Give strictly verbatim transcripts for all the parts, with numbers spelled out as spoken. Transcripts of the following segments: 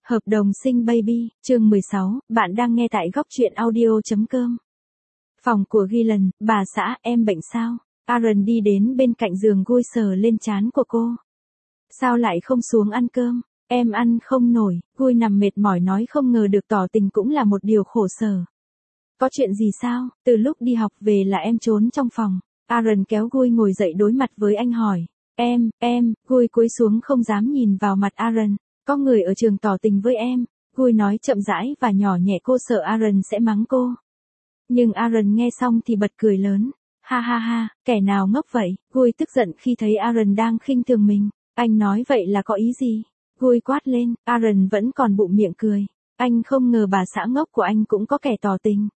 Hợp đồng sinh baby, chương mười sáu, bạn đang nghe tại góc truyện audio.com. Phòng của Gillian, bà xã, em bệnh sao? Aaron đi đến bên cạnh giường gôi sờ lên trán của cô. Sao lại không xuống ăn cơm? Em ăn không nổi, Gui nằm mệt mỏi nói không ngờ được tỏ tình cũng là một điều khổ sở. Có chuyện gì sao? Từ lúc đi học về là em trốn trong phòng. Aaron kéo Gui ngồi dậy đối mặt với anh hỏi. Em, em, Gui cúi xuống không dám nhìn vào mặt Aaron. Có người ở trường tỏ tình với em. Gui nói chậm rãi và nhỏ nhẹ, cô sợ Aaron sẽ mắng cô. Nhưng Aaron nghe xong thì bật cười lớn. Ha ha ha, kẻ nào ngốc vậy? Gui tức giận khi thấy Aaron đang khinh thường mình. Anh nói vậy là có ý gì? Gui quát lên, Aaron vẫn còn bụng miệng cười. Anh không ngờ bà xã ngốc của anh cũng có kẻ tỏ tình.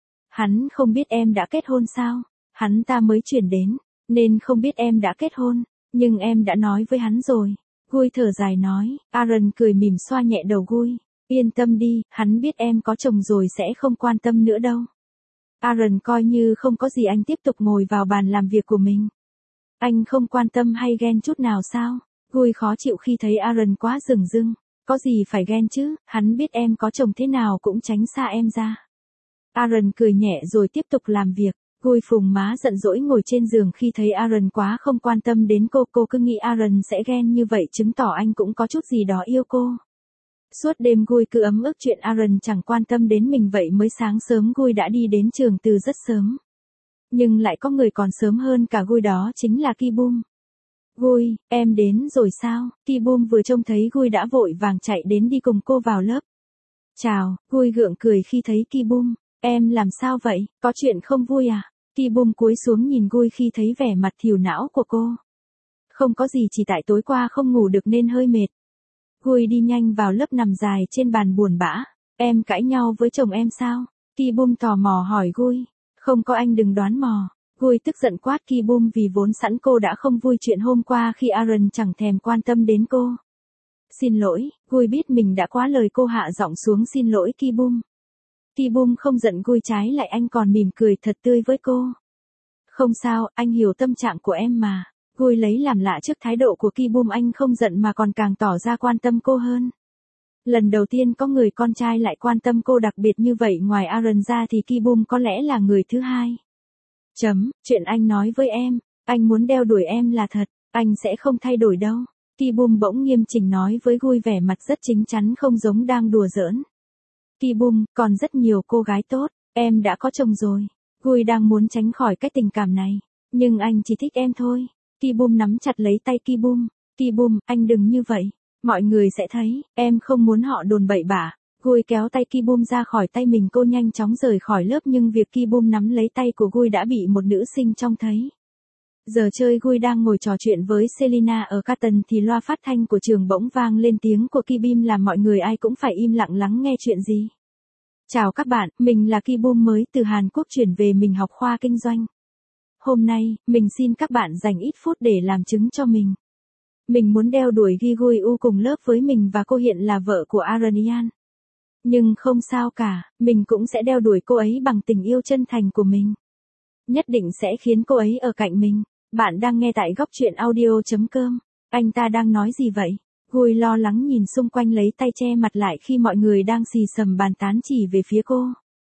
Hắn không biết em đã kết hôn sao? Hắn ta mới chuyển đến, nên không biết em đã kết hôn. Nhưng em đã nói với hắn rồi. Gui thở dài nói, Aaron cười mỉm xoa nhẹ đầu Gui. Yên tâm đi, hắn biết em có chồng rồi sẽ không quan tâm nữa đâu. Aaron coi như không có gì, anh tiếp tục ngồi vào bàn làm việc của mình. Anh không quan tâm hay ghen chút nào sao? Gui khó chịu khi thấy Aaron quá dửng dưng. Có gì phải ghen chứ, hắn biết em có chồng thế nào cũng tránh xa em ra. Aaron cười nhẹ rồi tiếp tục làm việc. Gui phùng má giận dỗi ngồi trên giường khi thấy Aaron quá không quan tâm đến cô. Cô cứ nghĩ Aaron sẽ ghen như vậy, chứng tỏ anh cũng có chút gì đó yêu cô. Suốt đêm Gui cứ ấm ức chuyện Aaron chẳng quan tâm đến mình, vậy mới sáng sớm Gui đã đi đến trường từ rất sớm. Nhưng lại có người còn sớm hơn cả Gui, đó chính là Ki-bum. Gui, em đến rồi sao? Ki-bum vừa trông thấy Gui đã vội vàng chạy đến đi cùng cô vào lớp. Chào, Gui gượng cười khi thấy Ki-bum. Em làm sao vậy, có chuyện không vui à? Ki-bum cúi xuống nhìn Gui khi thấy vẻ mặt thiểu não của cô. Không có gì, chỉ tại tối qua không ngủ được nên hơi mệt. Gui đi nhanh vào lớp nằm dài trên bàn buồn bã. Em cãi nhau với chồng em sao? Ki-bum tò mò hỏi Gui. Không có, anh đừng đoán mò. Gui tức giận quát Ki-bum vì vốn sẵn cô đã không vui chuyện hôm qua khi Aaron chẳng thèm quan tâm đến cô. Xin lỗi, Gui biết mình đã quá lời, cô hạ giọng xuống xin lỗi Ki-bum. Ki-bum không giận Gui, trái lại anh còn mỉm cười thật tươi với cô. Không sao, anh hiểu tâm trạng của em mà. Gui lấy làm lạ trước thái độ của Ki-bum, anh không giận mà còn càng tỏ ra quan tâm cô hơn. Lần đầu tiên có người con trai lại quan tâm cô đặc biệt như vậy, ngoài Aaron ra thì Ki-bum có lẽ là người thứ hai. Chấm, chuyện anh nói với em, anh muốn đeo đuổi em là thật, anh sẽ không thay đổi đâu. Ki-bum bỗng nghiêm chỉnh nói với Gui, vẻ mặt rất chín chắn, không giống đang đùa giỡn. Ki-bum, còn rất nhiều cô gái tốt, em đã có chồng rồi. Gui đang muốn tránh khỏi cái tình cảm này, nhưng anh chỉ thích em thôi. Ki-bum nắm chặt lấy tay Ki-bum. Ki-bum, anh đừng như vậy, mọi người sẽ thấy, em không muốn họ đồn bậy bạ. Gui kéo tay Ki-bum ra khỏi tay mình, cô nhanh chóng rời khỏi lớp, nhưng việc Ki-bum nắm lấy tay của Gui đã bị một nữ sinh trông thấy. Giờ chơi Gui đang ngồi trò chuyện với Selina ở Carton thì loa phát thanh của trường bỗng vang lên tiếng của Ki-bum làm mọi người ai cũng phải im lặng lắng nghe chuyện gì. Chào các bạn, mình là Ki-bum mới từ Hàn Quốc chuyển về, mình học khoa kinh doanh. Hôm nay, mình xin các bạn dành ít phút để làm chứng cho mình. Mình muốn đeo đuổi Gi Gui U cùng lớp với mình và cô hiện là vợ của Aaron Ian. Nhưng không sao cả, mình cũng sẽ đeo đuổi cô ấy bằng tình yêu chân thành của mình. Nhất định sẽ khiến cô ấy ở cạnh mình. Bạn đang nghe tại góc truyện audio.com. Anh ta đang nói gì vậy? Gui lo lắng nhìn xung quanh, lấy tay che mặt lại khi mọi người đang xì xầm bàn tán chỉ về phía cô.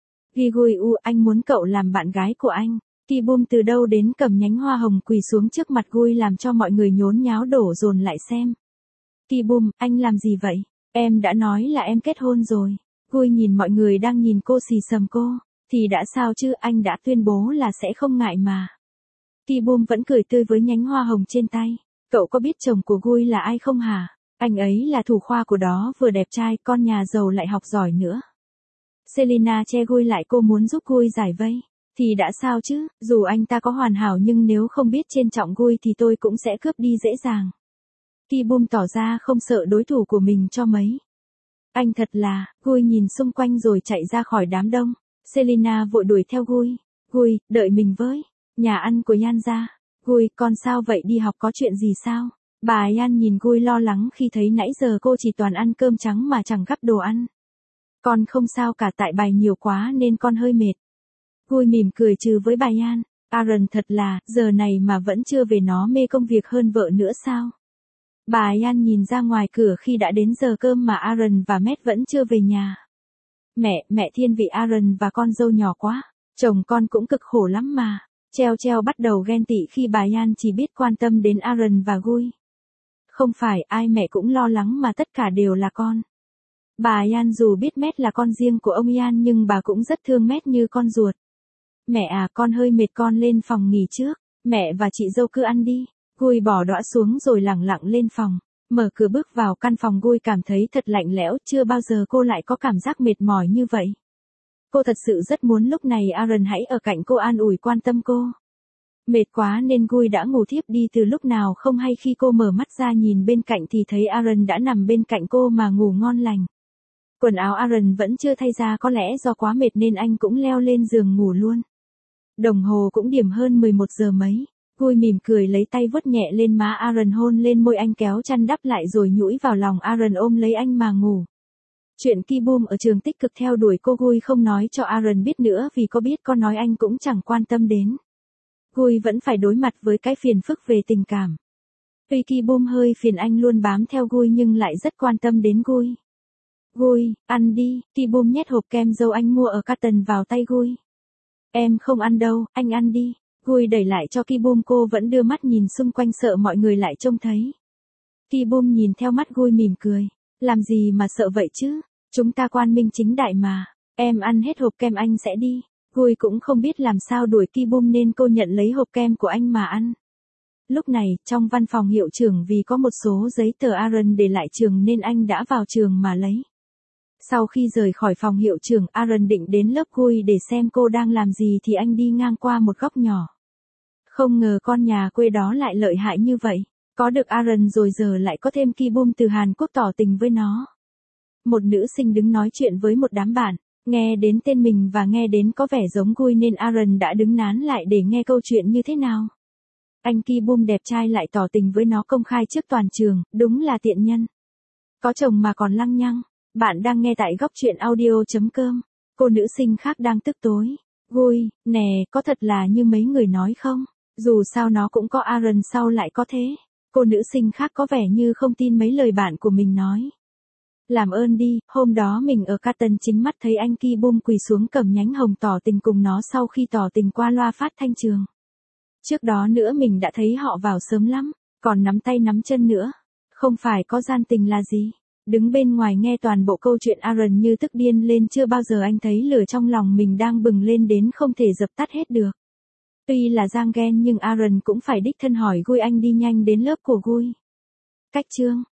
Gi Gui U, anh muốn cậu làm bạn gái của anh. Ki-bum từ đâu đến cầm nhánh hoa hồng quỳ xuống trước mặt Gui làm cho mọi người nhốn nháo đổ dồn lại xem. Ki-bum, anh làm gì vậy? Em đã nói là em kết hôn rồi. Gui nhìn mọi người đang nhìn cô xì xầm cô. Thì đã sao chứ, anh đã tuyên bố là sẽ không ngại mà. Ki-bum vẫn cười tươi với nhánh hoa hồng trên tay. Cậu có biết chồng của Gui là ai không hả? Anh ấy là thủ khoa của đó, vừa đẹp trai, con nhà giàu lại học giỏi nữa. Selina che Gui lại, cô muốn giúp Gui giải vây. Thì đã sao chứ, dù anh ta có hoàn hảo nhưng nếu không biết trân trọng Gui thì tôi cũng sẽ cướp đi dễ dàng. Ki-bum tỏ ra không sợ đối thủ của mình cho mấy. Anh thật là, Gui nhìn xung quanh rồi chạy ra khỏi đám đông. Selina vội đuổi theo Gui. Gui, đợi mình với. Nhà ăn của Yan ra. Gui, con sao vậy, đi học có chuyện gì sao? Bà Yan nhìn Gui lo lắng khi thấy nãy giờ cô chỉ toàn ăn cơm trắng mà chẳng gắp đồ ăn. Con không sao cả, tại bài nhiều quá nên con hơi mệt. Gui mỉm cười trừ với bà Yan. Aaron thật là, giờ này mà vẫn chưa về, nó mê công việc hơn vợ nữa sao? Bà Yan nhìn ra ngoài cửa khi đã đến giờ cơm mà Aaron và Matt vẫn chưa về nhà. Mẹ, mẹ thiên vị Aaron và con dâu nhỏ quá. Chồng con cũng cực khổ lắm mà. Treo treo bắt đầu ghen tị khi bà Yan chỉ biết quan tâm đến Aaron và Guy. Không phải ai mẹ cũng lo lắng mà tất cả đều là con. Bà Yan dù biết Matt là con riêng của ông Yan nhưng bà cũng rất thương Matt như con ruột. Mẹ à, con hơi mệt, con lên phòng nghỉ trước. Mẹ và chị dâu cứ ăn đi. Guy bỏ đũa xuống rồi lẳng lặng lên phòng. Mở cửa bước vào căn phòng, Guy cảm thấy thật lạnh lẽo, chưa bao giờ cô lại có cảm giác mệt mỏi như vậy. Cô thật sự rất muốn lúc này Aaron hãy ở cạnh cô, an ủi quan tâm cô. Mệt quá nên Guy đã ngủ thiếp đi từ lúc nào không hay, khi cô mở mắt ra nhìn bên cạnh thì thấy Aaron đã nằm bên cạnh cô mà ngủ ngon lành. Quần áo Aaron vẫn chưa thay ra, có lẽ do quá mệt nên anh cũng leo lên giường ngủ luôn. Đồng hồ cũng điểm hơn mười một giờ mấy. Guy mỉm cười lấy tay vuốt nhẹ lên má Aaron, hôn lên môi anh, kéo chăn đắp lại rồi nhũi vào lòng Aaron ôm lấy anh mà ngủ. Chuyện Ki Boom ở trường tích cực theo đuổi cô, Guy không nói cho Aaron biết nữa vì có biết có nói anh cũng chẳng quan tâm đến. Guy vẫn phải đối mặt với cái phiền phức về tình cảm. Tuy Ki Boom hơi phiền anh luôn bám theo Guy nhưng lại rất quan tâm đến Guy. Guy, ăn đi. Ki Boom nhét hộp kem dâu anh mua ở Carton vào tay Guy. Em không ăn đâu, anh ăn đi. Guy đẩy lại cho Ki Boom, cô vẫn đưa mắt nhìn xung quanh sợ mọi người lại trông thấy. Ki Boom nhìn theo mắt Guy mỉm cười. Làm gì mà sợ vậy chứ? Chúng ta quang minh chính đại mà. Em ăn hết hộp kem anh sẽ đi. Guy cũng không biết làm sao đuổi Ki Boom nên cô nhận lấy hộp kem của anh mà ăn. Lúc này, trong văn phòng hiệu trưởng, vì có một số giấy tờ Aaron để lại trường nên anh đã vào trường mà lấy. Sau khi rời khỏi phòng hiệu trưởng, Aaron định đến lớp Guy để xem cô đang làm gì thì anh đi ngang qua một góc nhỏ. Không ngờ con nhà quê đó lại lợi hại như vậy. Có được Aaron rồi giờ lại có thêm Ki Boom từ Hàn Quốc tỏ tình với nó. Một nữ sinh đứng nói chuyện với một đám bạn. Nghe đến tên mình và nghe đến có vẻ giống Guy nên Aaron đã đứng nán lại để nghe câu chuyện như thế nào. Anh Ki Boom đẹp trai lại tỏ tình với nó công khai trước toàn trường, đúng là tiện nhân. Có chồng mà còn lăng nhăng. Bạn đang nghe tại góc truyện audio chấm com. Cô nữ sinh khác đang tức tối. Guy, nè, có thật là như mấy người nói không? Dù sao nó cũng có Aaron, sao lại có thế? Cô nữ sinh khác có vẻ như không tin mấy lời bạn của mình nói. Làm ơn đi, hôm đó mình ở Carton chính mắt thấy anh Ki Boom quỳ xuống cầm nhánh hồng tỏ tình cùng nó sau khi tỏ tình qua loa phát thanh trường. Trước đó nữa mình đã thấy họ vào sớm lắm, còn nắm tay nắm chân nữa. Không phải có gian tình là gì. Đứng bên ngoài nghe toàn bộ câu chuyện, Aaron như tức điên lên, chưa bao giờ anh thấy lửa trong lòng mình đang bừng lên đến không thể dập tắt hết được. Tuy là giang ghen nhưng Aaron cũng phải đích thân hỏi Guy anh đi nhanh đến lớp của Guy. Cách chương